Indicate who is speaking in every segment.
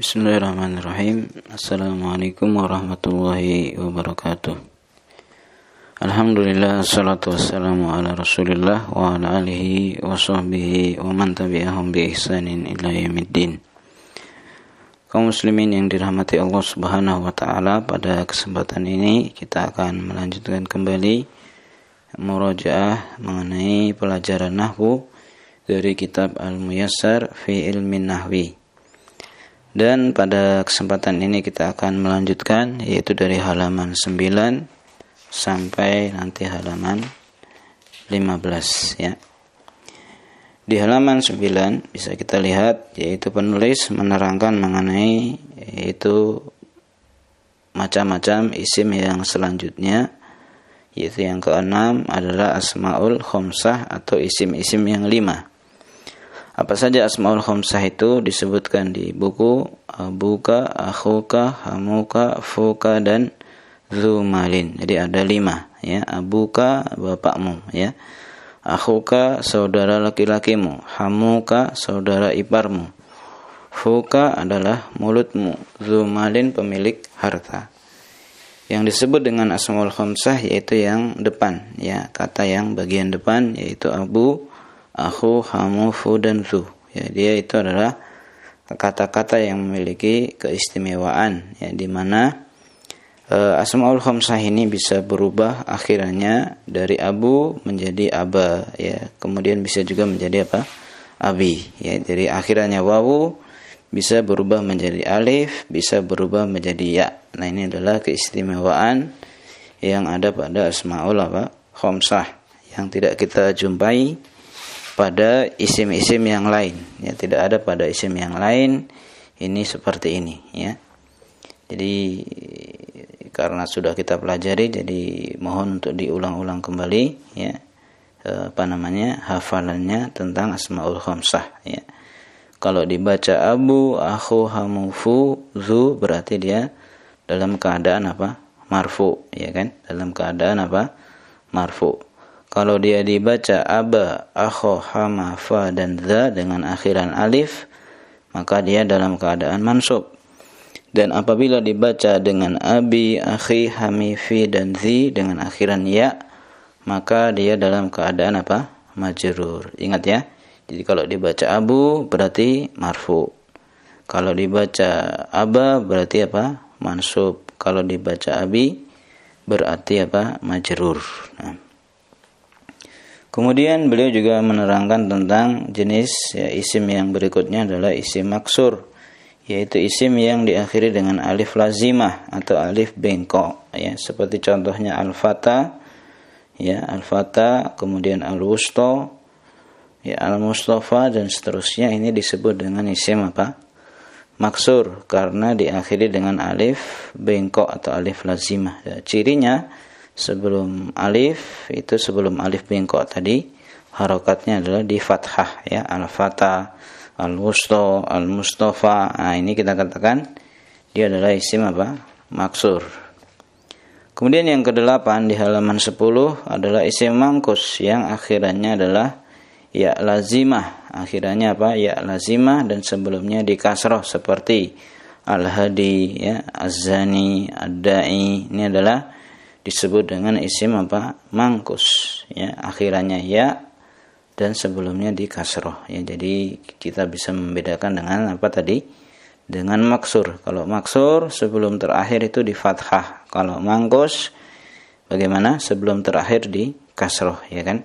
Speaker 1: Bismillahirrahmanirrahim. Assalamualaikum warahmatullahi wabarakatuh. Alhamdulillah, salatu wassalamu ala rasulillah wa ala alihi wa sahbihi wa man tabi'ahum bi ihsanin ila yaumiddin. Kaum muslimin yang dirahmati Allah subhanahu wa ta'ala, pada kesempatan ini kita akan melanjutkan kembali murajaah mengenai pelajaran nahwu dari kitab Al-Muyassar fi Ilmin Nahwi. Dan pada kesempatan ini kita akan melanjutkan, yaitu dari halaman 9 sampai nanti halaman 15 ya. Di halaman 9 bisa kita lihat, yaitu penulis menerangkan mengenai yaitu macam-macam isim yang selanjutnya, yaitu yang keenam adalah asmaul khamsah atau isim-isim yang 5. Apa saja asmaul khamsah itu disebutkan di buku abuka, akhuka, hamuka, fuka, dan zumalin. Jadi ada 5 ya. Abuka bapakmu ya. Akhuka saudara laki-lakimu. Hamuka saudara iparmu. Fuka adalah mulutmu. Zumalin pemilik harta. Yang disebut dengan asmaul khamsah yaitu yang depan ya. Kata yang bagian depan yaitu abu, akhu, hamu, fu, dan zu. Ya, dia itu adalah kata-kata yang memiliki keistimewaan ya, di mana asmaul khamsah ini bisa berubah akhirannya dari abu menjadi aba ya. Kemudian bisa juga menjadi apa? Abi ya. Jadi akhirannya wawu bisa berubah menjadi alif, bisa berubah menjadi ya. Nah, ini adalah keistimewaan yang ada pada asmaul khamsah yang tidak kita jumpai pada isim-isim yang lain ya. Tidak ada pada isim yang lain ini seperti ini ya. Jadi karena sudah kita pelajari, jadi mohon untuk diulang-ulang kembali ya, hafalannya tentang asmaul khamsah ya. Kalau dibaca abu, akhu, hamu, fu, zu, berarti dia dalam keadaan apa? Marfu ya kan? Dalam keadaan apa? Marfu. Kalau dia dibaca aba, akho, hama, fa, dan za dengan akhiran alif, maka dia dalam keadaan mansub. Dan apabila dibaca dengan abi, akhi, hami, fi, dan zi dengan akhiran ya, maka dia dalam keadaan apa? Majrur. Ingat ya. Jadi kalau dibaca abu berarti marfu. Kalau dibaca aba berarti apa? Mansub. Kalau dibaca abi berarti apa? Majrur. Nah. Kemudian beliau juga menerangkan tentang jenis ya, isim yang berikutnya adalah isim maksur, yaitu isim yang diakhiri dengan alif lazimah atau alif bengkok ya, seperti contohnya al-fata ya, al-fata, kemudian al-wusta ya, al-mustafa, dan seterusnya. Ini disebut dengan isim apa? Maksur, karena diakhiri dengan alif bengkok atau alif lazimah ya. Cirinya sebelum alif itu, sebelum alif bengkok tadi, harokatnya adalah di fathah ya, al-fata, al-wusta, al-mustafa. Nah, ini kita katakan dia adalah isim apa? Maksur. Kemudian yang ke-8 di halaman 10 adalah isim mangkus yang akhirannya adalah ya lazimah. Akhirannya apa? Ya lazimah, dan sebelumnya di kasroh seperti al-hadi ya, az-zani, ad-da'i. Ini adalah disebut dengan isim apa? Mangkus ya, akhirannya ya dan sebelumnya di kasroh ya. Jadi kita bisa membedakan dengan apa tadi? Dengan maksur. Kalau maksur sebelum terakhir itu di fathah. Kalau mangkus bagaimana? Sebelum terakhir di kasroh ya kan.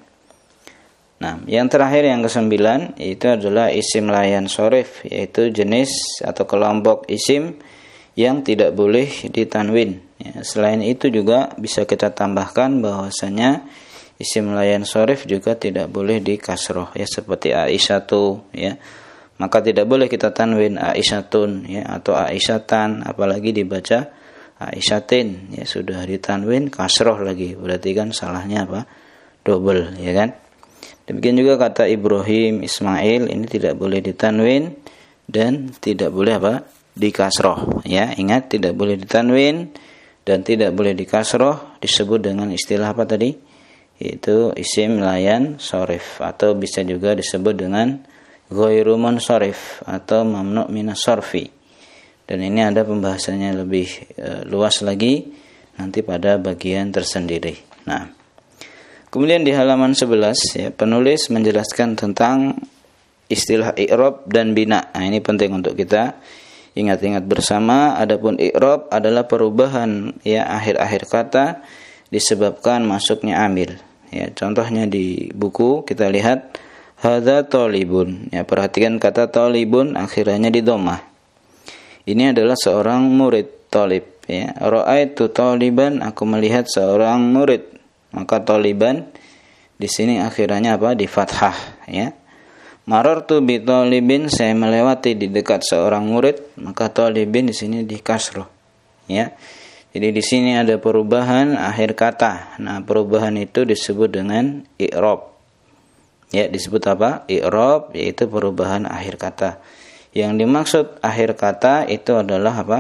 Speaker 1: Nah, yang terakhir yang ke-9 itu adalah isim layan shorif, yaitu jenis atau kelompok isim yang tidak boleh ditanwin ya. Selain itu juga bisa kita tambahkan bahwasanya isim layan shorif juga tidak boleh di kasroh ya, seperti Aisyatu ya. Maka tidak boleh kita tanwin Aisyatun ya, atau Aisyatan, apalagi dibaca Aisyatin ya, sudah ditanwin kasroh lagi, berarti kan salahnya apa? Double ya kan. Demikian juga kata Ibrahim, Ismail, ini tidak boleh ditanwin dan tidak boleh apa? Di kasroh ya. Ingat, tidak boleh ditanwin dan tidak boleh di kasroh, disebut dengan istilah apa tadi? Itu isim layan shorif, atau bisa juga disebut dengan ghairu munsharif atau mamnu' minas sarfi. Dan ini ada pembahasannya lebih luas lagi nanti pada bagian tersendiri. Nah, kemudian di halaman 11 ya, penulis menjelaskan tentang istilah i'rab dan bina. Nah, ini penting untuk kita ingat-ingat bersama. Adapun i'rab adalah perubahan ya akhir-akhir kata disebabkan masuknya amil. Ya, contohnya di buku kita lihat hadza talibun. Ya, perhatikan kata talibun akhirnya di dhammah. Ini adalah seorang murid, talib. Ya, ra'aitu taliban, aku melihat seorang murid. Maka taliban di sini akhirnya apa? Di fathah, ya. Marartu bi talibin, saya melewati di dekat seorang murid, maka talibin di sini di kasroh. Ya. Jadi di sini ada perubahan akhir kata. Nah, perubahan itu disebut dengan i'rab. Ya, disebut apa? I'rab, yaitu perubahan akhir kata. Yang dimaksud akhir kata itu adalah apa?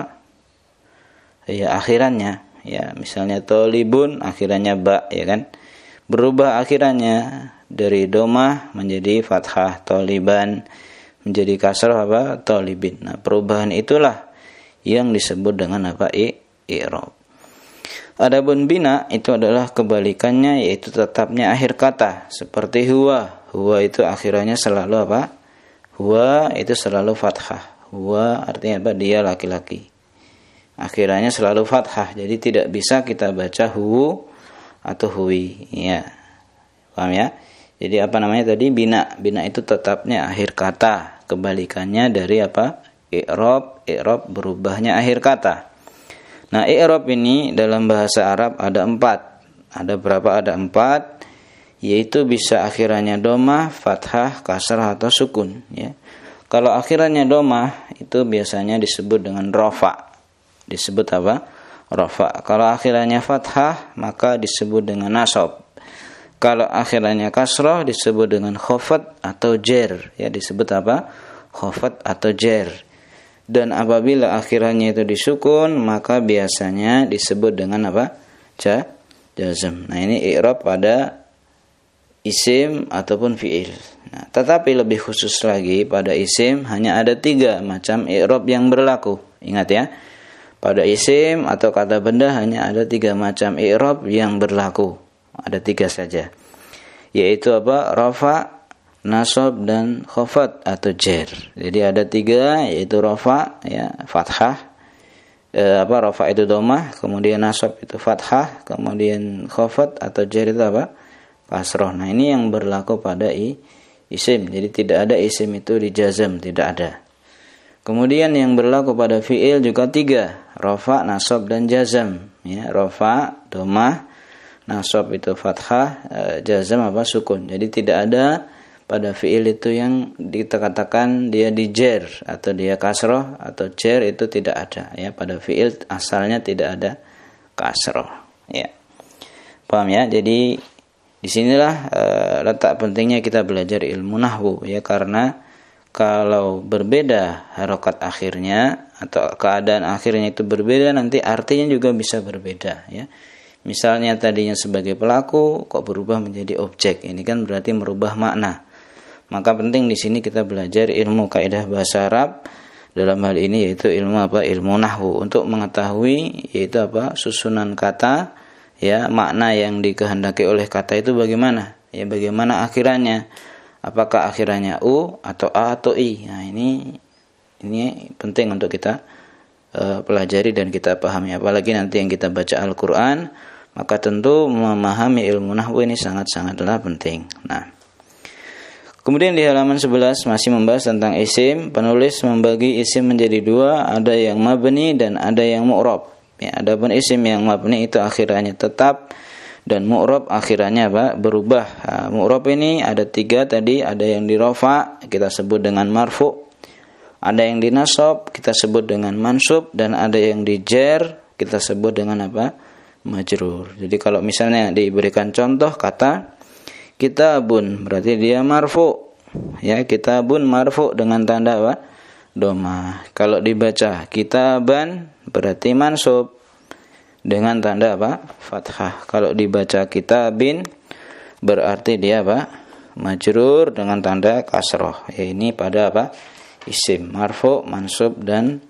Speaker 1: Ya, akhirannya. Ya, misalnya talibun akhirannya ba, ya kan? Berubah akhirannya dari dhammah menjadi fathah, taliban menjadi kasrah apa? Talibin. Nah, perubahan itulah yang disebut dengan apa? I'rab. Adapun bina itu adalah kebalikannya, yaitu tetapnya akhir kata, seperti huwa. Huwa itu akhirannya selalu apa? Huwa itu selalu fathah. Huwa artinya apa? Dia laki-laki. Akhirnya selalu fathah. Jadi tidak bisa kita baca hu atau hui. Ya. Paham ya? Jadi apa namanya tadi? Bina. Bina itu tetapnya akhir kata. Kebalikannya dari apa? I'rab. I'rab berubahnya akhir kata. Nah, i'rab ini dalam bahasa Arab ada 4. Ada berapa? Ada 4. Yaitu bisa akhirannya dhammah, fathah, kasrah atau sukun. Ya. Kalau akhirannya dhammah itu biasanya disebut dengan rafa. Disebut apa? Rafa. Kalau akhirannya fathah maka disebut dengan nasab. Kalau akhirannya kasrah disebut dengan khafat atau jer. Ya, disebut apa? Khafat atau jer. Dan apabila akhirannya itu disukun maka biasanya disebut dengan apa? Jazm. Nah, ini i'rab pada isim ataupun fi'il. Nah, tetapi lebih khusus lagi pada isim hanya ada 3 macam i'rab yang berlaku. Ingat ya. Pada isim atau kata benda hanya ada 3 macam i'rab yang berlaku. Ada 3 saja. Yaitu apa? Rafa, nasab dan khafat atau jer. Jadi ada 3 yaitu rafa ya, fathah. Rafa itu dhammah, kemudian nasab itu fathah, kemudian khafat atau jer itu apa? Kasrah. Nah, ini yang berlaku pada isim. Jadi tidak ada isim itu di jazm, tidak ada. Kemudian yang berlaku pada fi'il juga 3, rafa, nasab dan jazm. Ya, rafa, dhammah, nasab itu fathah, jazm apa? Sukun. Jadi tidak ada pada fi'il itu yang dikatakan dia di jer atau dia kasrah atau jer, itu tidak ada. Ya, pada fi'il asalnya tidak ada kasrah. Ya. Paham ya? Jadi disinilah letak pentingnya kita belajar ilmu nahwu ya, karena kalau berbeda harokat akhirnya atau keadaan akhirnya itu berbeda, nanti artinya juga bisa berbeda ya. Misalnya tadinya sebagai pelaku kok berubah menjadi objek, ini kan berarti merubah makna. Maka penting di sini kita belajar ilmu kaidah bahasa Arab, dalam hal ini yaitu ilmu apa? Ilmu nahwu, untuk mengetahui yaitu apa? Susunan kata ya, makna yang dikehendaki oleh kata itu bagaimana? Ya, bagaimana akhirannya? Apakah akhirannya u atau a atau i? Nah, ini penting untuk kita pelajari dan kita pahami. Apalagi nanti yang kita baca Al-Qur'an, maka tentu memahami ilmu nahwu ini sangat-sangatlah penting. Nah, kemudian di halaman 11 masih membahas tentang isim. Penulis membagi isim menjadi 2, ada yang mabni dan ada yang mu'rab. Ya, adapun isim yang mabni itu akhirannya tetap dan mu'rab akhirannya apa? Berubah. Nah, mu'rab ini ada 3 tadi, ada yang di rafa kita sebut dengan marfu, ada yang di nasab kita sebut dengan mansub, dan ada yang di jer kita sebut dengan apa? Majrur. Jadi kalau misalnya diberikan contoh kata kitabun, berarti dia marfu. Ya, kitabun marfu dengan tanda apa? Dhammah. Kalau dibaca kitaban berarti mansub dengan tanda apa? Fathah. Kalau dibaca kitabin berarti dia apa? Majrur dengan tanda kasroh. Ya, ini pada apa? Isim marfu, mansub dan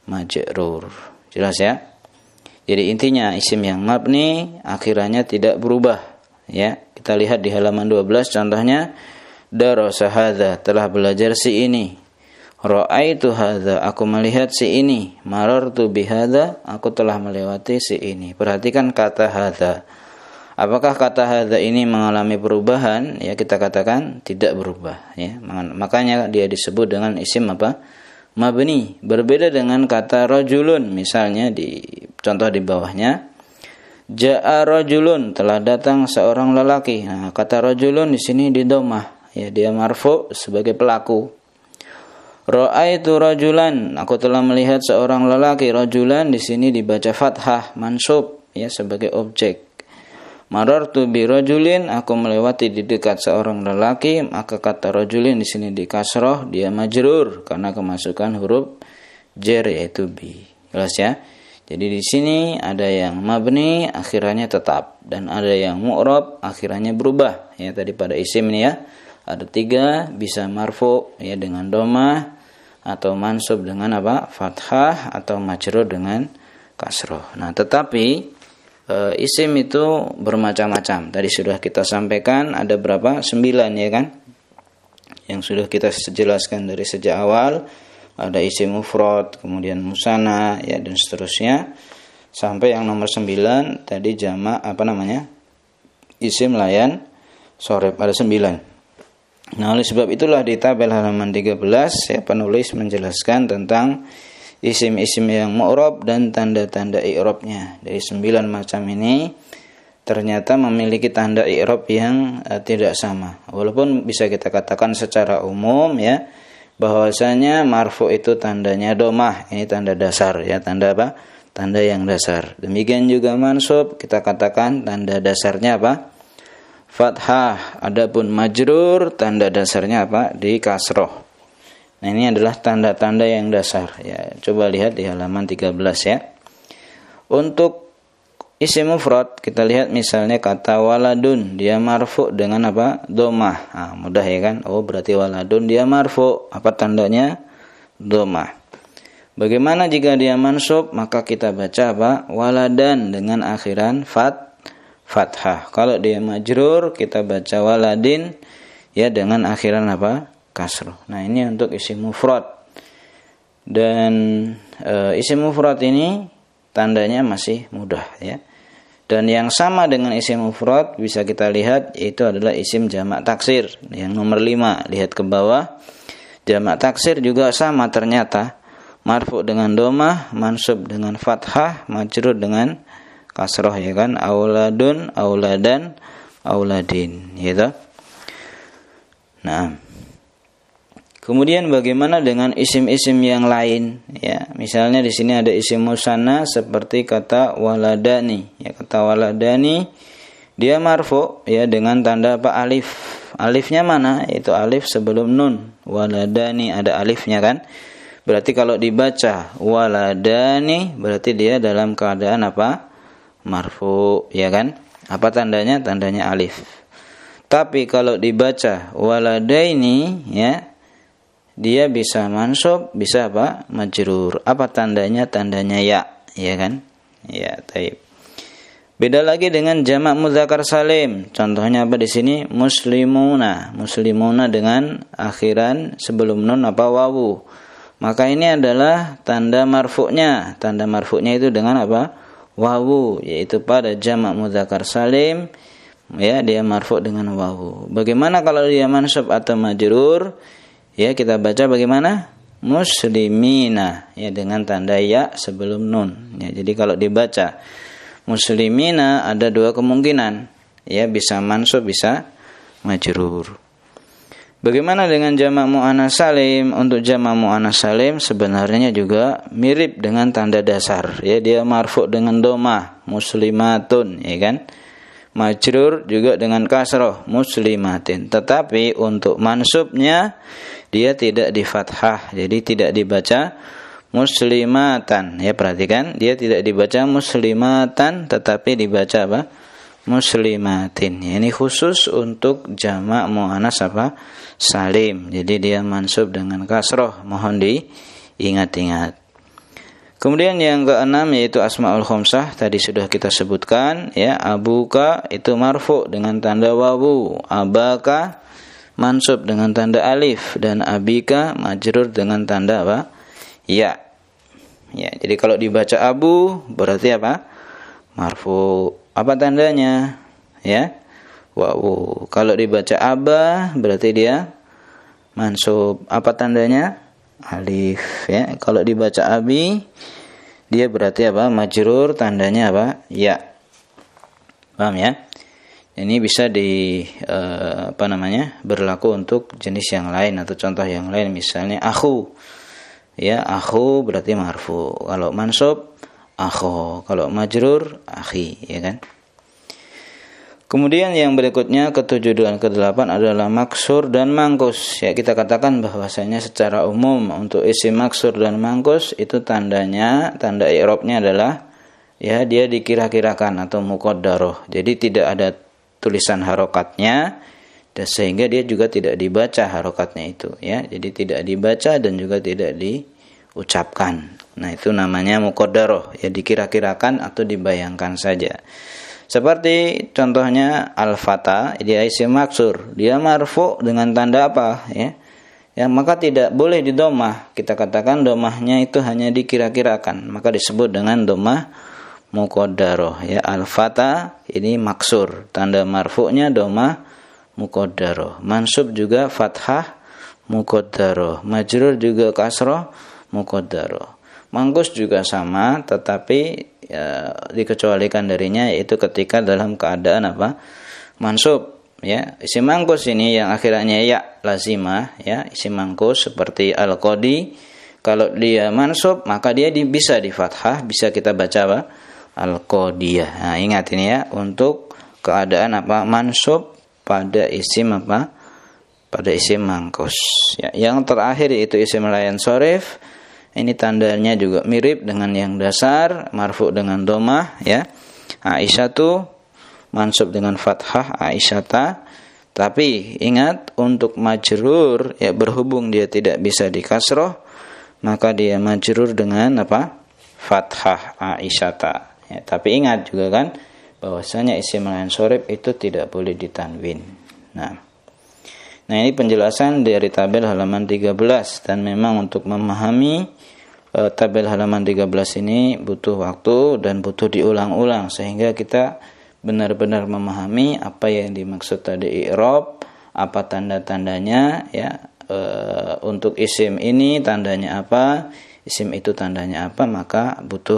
Speaker 1: majrur. Jelas ya? Jadi intinya isim yang mabni akhirannya tidak berubah. Ya, kita lihat di halaman 12 contohnya, darasa hadza, telah belajar si ini. Ra'aitu hadza, aku melihat si ini. Marartu bihadza, aku telah melewati si ini. Perhatikan kata hadza. Apakah kata hadza ini mengalami perubahan? Ya, kita katakan tidak berubah, ya. Makanya dia disebut dengan isim apa? Mabni. Berbeda dengan kata rajulun, misalnya di contoh di bawahnya, ja'a rajulun, telah datang seorang lelaki. Nah, kata rajulun di sini di dhammah, ya, dia marfu sebagai pelaku. Ra'aitu rajulan, aku telah melihat seorang lelaki. Rajulan di sini dibaca fathah, mansub, ya, sebagai objek. Marartu bi rajulin, aku melewati di dekat seorang lelaki. Maka kata rajulin di sini di kasroh, dia majrur karena kemasukan huruf jar yaitu bi. Jelas ya? Jadi di sini ada yang mabni akhirannya tetap dan ada yang mu'rab akhirannya berubah. Ya, tadi pada isim ini ya ada 3, bisa marfu ya dengan dhammah atau mansub dengan apa? Fathah atau majrur dengan kasroh. Nah, tetapi isim itu bermacam-macam. Tadi sudah kita sampaikan ada berapa? 9 ya kan? Yang sudah kita jelaskan dari sejak awal. Ada isim mufrad, kemudian musanna ya dan seterusnya. Sampai yang nomor 9 tadi jamak isim layan soreb, ada 9. Nah, oleh sebab itulah di tabel halaman 13 ya penulis menjelaskan tentang isim-isim yang mu'rab dan tanda-tanda i'rabnya. Dari 9 macam ini ternyata memiliki tanda i'rab yang tidak sama. Walaupun bisa kita katakan secara umum ya bahwasanya marfu itu tandanya dhammah, ini tanda dasar ya, tanda apa? Tanda yang dasar. Demikian juga mansub kita katakan tanda dasarnya apa? Fathah. Adapun majrur tanda dasarnya apa? Di kasroh. Nah, ini adalah tanda-tanda yang dasar ya. Coba lihat di halaman 13 ya. Untuk isim mufrad kita lihat misalnya kata waladun, dia marfu dengan apa? Dhammah. Nah, mudah ya kan? Oh, berarti waladun dia marfu. Apa tandanya? Dhammah. Bagaimana jika dia mansub? Maka kita baca apa? Waladan dengan akhiran fathah. Kalau dia majrur kita baca waladin ya dengan akhiran apa? Kasroh. Nah, ini untuk isim mufrad. Dan isim mufrad ini tandanya masih mudah ya. Dan yang sama dengan isim mufrad bisa kita lihat yaitu adalah isim jamak taksir. Yang nomor 5, lihat ke bawah. Jamak taksir juga sama ternyata. Marfu dengan dhammah, mansub dengan fathah, majrur dengan kasroh ya kan. Auladun, auladan, auladin gitu. Nah, kemudian bagaimana dengan isim-isim yang lain? Ya, misalnya di sini ada isim musanna seperti kata waladani. Ya, kata waladani dia marfu ya dengan tanda apa? Alif. Alifnya mana? Itu alif sebelum nun. Waladani ada alifnya kan? Berarti kalau dibaca waladani berarti dia dalam keadaan apa? Marfu, ya kan? Apa tandanya? Tandanya alif. Tapi kalau dibaca waladaini ya dia bisa mansub, bisa apa? Majrur. Apa tandanya? Tandanya ya, ya kan? Ya, taib. Beda lagi dengan jamak mudzakkar salim. Contohnya apa di sini? Muslimuna. Muslimuna dengan akhiran sebelum nun apa? Wawu. Maka ini adalah tanda marfu'nya. Tanda marfu'nya itu dengan apa? Wawu, yaitu pada jamak mudzakkar salim ya dia marfu' dengan wawu. Bagaimana kalau dia mansub atau majrur? Ya, kita baca bagaimana? Muslimina ya dengan tanda ya sebelum nun. Ya, jadi kalau dibaca muslimina ada 2 kemungkinan. Ya, bisa mansub, bisa majrur. Bagaimana dengan jamak muannats salim? Untuk jamak muannats salim sebenarnya juga mirip dengan tanda dasar. Ya, dia marfu dengan dhammah, muslimatun, ya kan? Majrur juga dengan kasroh, muslimatin. Tetapi untuk mansubnya dia tidak di fathah, jadi tidak dibaca muslimatan. Ya, perhatikan, dia tidak dibaca muslimatan, tetapi dibaca apa? Muslimatin. Ya, ini khusus untuk jamak muannats apa? Salim. Jadi dia mansub dengan kasroh. Mohon diingat-ingat. Kemudian yang keenam yaitu asmaul khamsah, tadi sudah kita sebutkan ya. Abuka itu marfu dengan tanda wawu, abaka mansub dengan tanda alif, dan abika majrur dengan tanda apa? Ya. Ya, jadi kalau dibaca abu berarti apa? Marfu. Apa tandanya? Ya. Wawu. Kalau dibaca aba berarti dia mansub. Apa tandanya? Alif, ya. Kalau dibaca abi dia berarti apa? Majrur, tandanya apa? Ya. Paham ya? Ini bisa berlaku untuk jenis yang lain atau contoh yang lain, misalnya akhu. Ya, akhu berarti marfu. Kalau mansub akhu, kalau majrur akhi, ya kan? Kemudian yang berikutnya ke-7 dan ke-8 adalah maksur dan mangkus. Ya, kita katakan bahwasanya secara umum untuk isim maksur dan mangkus itu tandanya, tanda i'rabnya adalah ya dia dikira-kirakan atau muqaddarah. Jadi tidak ada tulisan harokatnya, dan sehingga dia juga tidak dibaca harokatnya itu, ya. Jadi tidak dibaca dan juga tidak diucapkan. Nah, itu namanya muqaddarah, ya dikira-kirakan atau dibayangkan saja. Seperti contohnya al-fata, dia isim maksur, dia marfu dengan tanda apa, ya? Ya, maka tidak boleh didomah. Kita katakan domahnya itu hanya dikira-kirakan, maka disebut dengan domah muqaddarah, ya. Al-fata ini maksur, tanda marfu'nya domah muqaddarah. Mansub juga fathah muqaddarah, majrur juga kasrah muqaddarah. Mangkus juga sama, tetapi ya, dikecualikan darinya yaitu ketika dalam keadaan apa? Mansub, ya. Isim mangkus ini yang akhirnya ya lazimah, ya, isim mangkus seperti al-qadi, kalau dia mansub maka dia bisa di fathah, bisa kita baca apa? Al-qadiyah. Nah, ingat ini ya, untuk keadaan apa? Mansub pada isim apa? Pada isim mangkus, ya. Yang terakhir yaitu isim layan sorif. Ini tandanya juga mirip dengan yang dasar, marfu dengan domah, ya. Aisyatu mansub dengan fathah, Aisyata. Tapi ingat, untuk majrur, ya, berhubung dia tidak bisa di kasroh, maka dia majrur dengan apa? Fathah, Aisyata. Ya, tapi ingat juga kan bahwasanya isim layan sorif itu tidak boleh ditanwin. Nah, ini penjelasan dari tabel halaman 13, dan memang untuk memahami tabel halaman 13 ini butuh waktu dan butuh diulang-ulang sehingga kita benar-benar memahami apa yang dimaksud tadi i'rab, apa tanda-tandanya, ya. Untuk isim ini tandanya apa, isim itu tandanya apa, maka butuh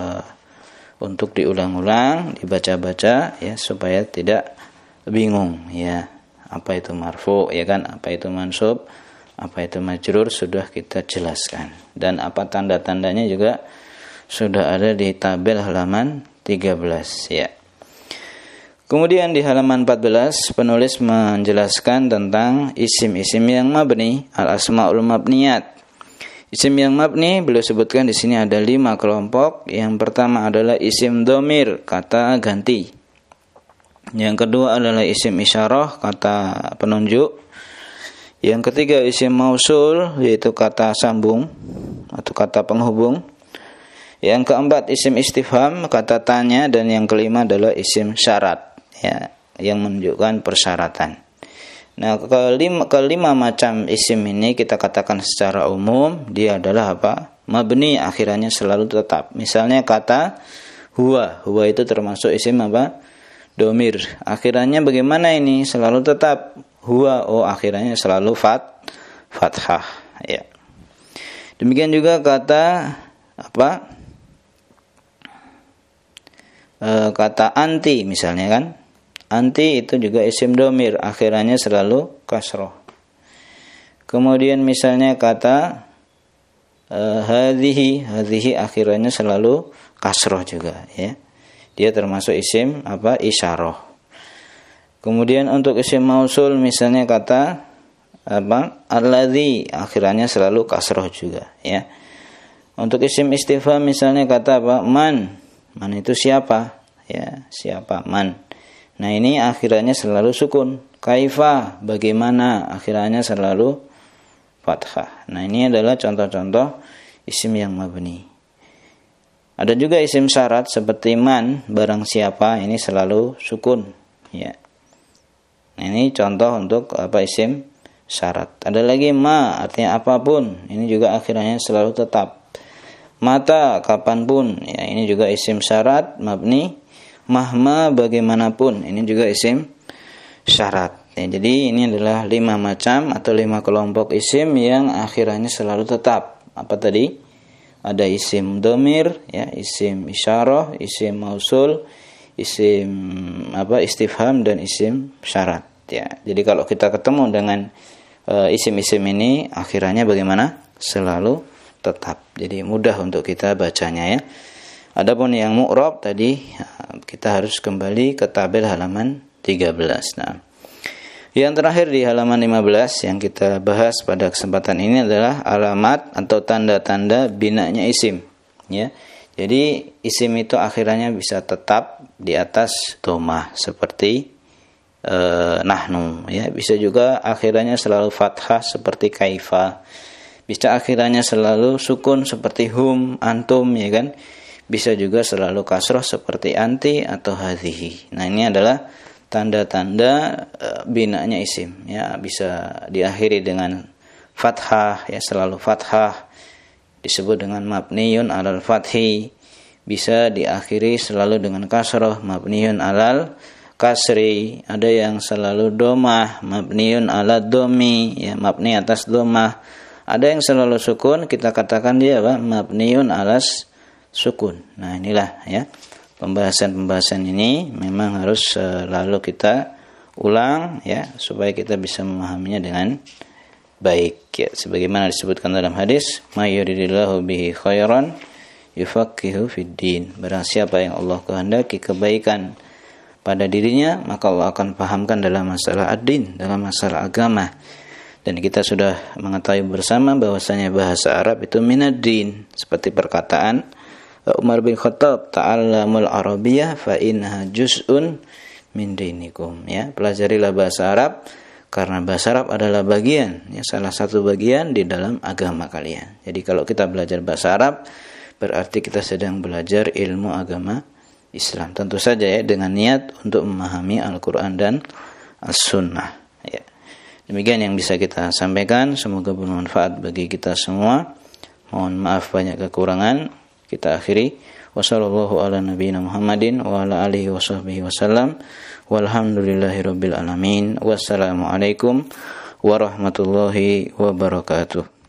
Speaker 1: untuk diulang-ulang, dibaca-baca, ya, supaya tidak bingung, ya. Apa itu marfu, ya kan? Apa itu mansub, apa itu majrur sudah kita jelaskan, dan apa tanda-tandanya juga sudah ada di tabel halaman 13, ya. Kemudian di halaman 14 penulis menjelaskan tentang isim-isim yang mabni, al-asmaul mabniyat. Isim yang mabni beliau sebutkan di sini ada 5 kelompok. Yang pertama adalah isim dhamir, kata ganti. Yang kedua adalah isim isyarah, kata penunjuk. Yang ketiga isim mausul, yaitu kata sambung atau kata penghubung. Yang keempat isim istifham, kata tanya, dan yang kelima adalah isim syarat, ya, yang menunjukkan persyaratan. Nah, kelima macam isim ini kita katakan secara umum dia adalah apa? Mabni, akhirannya selalu tetap. Misalnya kata huwa itu termasuk isim apa? Domir. Akhirannya bagaimana ini? Selalu tetap. Huwa, akhirannya selalu fathah, ya. Demikian juga kata apa? Kata anti misalnya kan. Anti itu juga isim domir, akhirannya selalu kasroh. Kemudian misalnya kata hadhihi akhirannya selalu kasroh juga, ya. Dia termasuk isim apa? Isyarah. Kemudian untuk isim mausul misalnya kata apa? Alladzi, akhirannya selalu kasroh juga, ya. Untuk isim istifham misalnya kata apa? Man itu siapa? Ya, siapa? Man. Nah, ini akhirannya selalu sukun. Kaifa, bagaimana, akhirannya selalu fathah. Nah, ini adalah contoh-contoh isim yang mabni. Ada juga isim syarat seperti man, barang siapa, ini selalu sukun, ya. Ini contoh untuk isim syarat. Ada lagi ma, artinya apapun, ini juga akhirnya selalu tetap. Mata, kapanpun, ya, ini juga isim syarat mabni. Mahma, bagaimanapun, ini juga isim syarat. Ya, jadi ini adalah 5 macam atau 5 kelompok isim yang akhirnya selalu tetap. Apa tadi? Ada isim domir, ya, isim isyarah, isim mausul, isim istifham, dan isim syarat. Ya, jadi kalau kita ketemu dengan isim-isim ini, akhirnya bagaimana? Selalu tetap. Jadi mudah untuk kita bacanya, ya. Adapun yang mu'rab tadi, kita harus kembali ke tabel halaman 13. Nah, yang terakhir di halaman 15 yang kita bahas pada kesempatan ini adalah alamat atau tanda-tanda binanya isim, ya. Jadi isim itu akhirnya bisa tetap di atas dhammah seperti nahnu, ya. Bisa juga akhirnya selalu fathah seperti kaifa. Bisa akhirnya selalu sukun seperti hum, antum, ya kan? Bisa juga selalu kasroh seperti anti atau hadhihi. Nah, ini adalah tanda-tanda binanya isim, ya. Bisa diakhiri dengan fathah, ya, selalu fathah, disebut dengan mabniyun alal fathi. Bisa diakhiri selalu dengan kasroh, mabniyun alal kasri. Ada yang selalu domah, mabniyun ala domi, ya, mabni atas domah. Ada yang selalu sukun, kita katakan dia mabniyun alas sukun. Nah, inilah, ya, pembahasan ini memang harus selalu kita ulang, ya, supaya kita bisa memahaminya dengan baik, ya. Sebagaimana disebutkan dalam hadis, may yuridillahu bihi khairan yufaqihu fid din. Barang siapa yang Allah kehendaki kebaikan pada dirinya, maka Allah akan pahamkan dalam masalah ad-din, dalam masalah agama. Dan kita sudah mengetahui bersama bahwasanya bahasa Arab itu minad-din, seperti perkataan Umar bin Khattab, ta'allamul arabiyyah fa innaha juz'un min dinikum, ya. Pelajarilah bahasa Arab karena bahasa Arab adalah bagian, ya, salah satu bagian di dalam agama kalian. Jadi kalau kita belajar bahasa Arab, berarti kita sedang belajar ilmu agama Islam. Tentu saja, ya, dengan niat untuk memahami Al-Quran dan As-Sunnah, ya. Demikian yang bisa kita sampaikan. Semoga bermanfaat bagi kita semua. Mohon maaf banyak kekurangan. Kita akhiri. Wassallallahu ala nabiyina Muhammadin wa ala alihi wa sahbihi wasallam. Walhamdulillahirabbil alamin. Wassalamualaikum warahmatullahi wabarakatuh.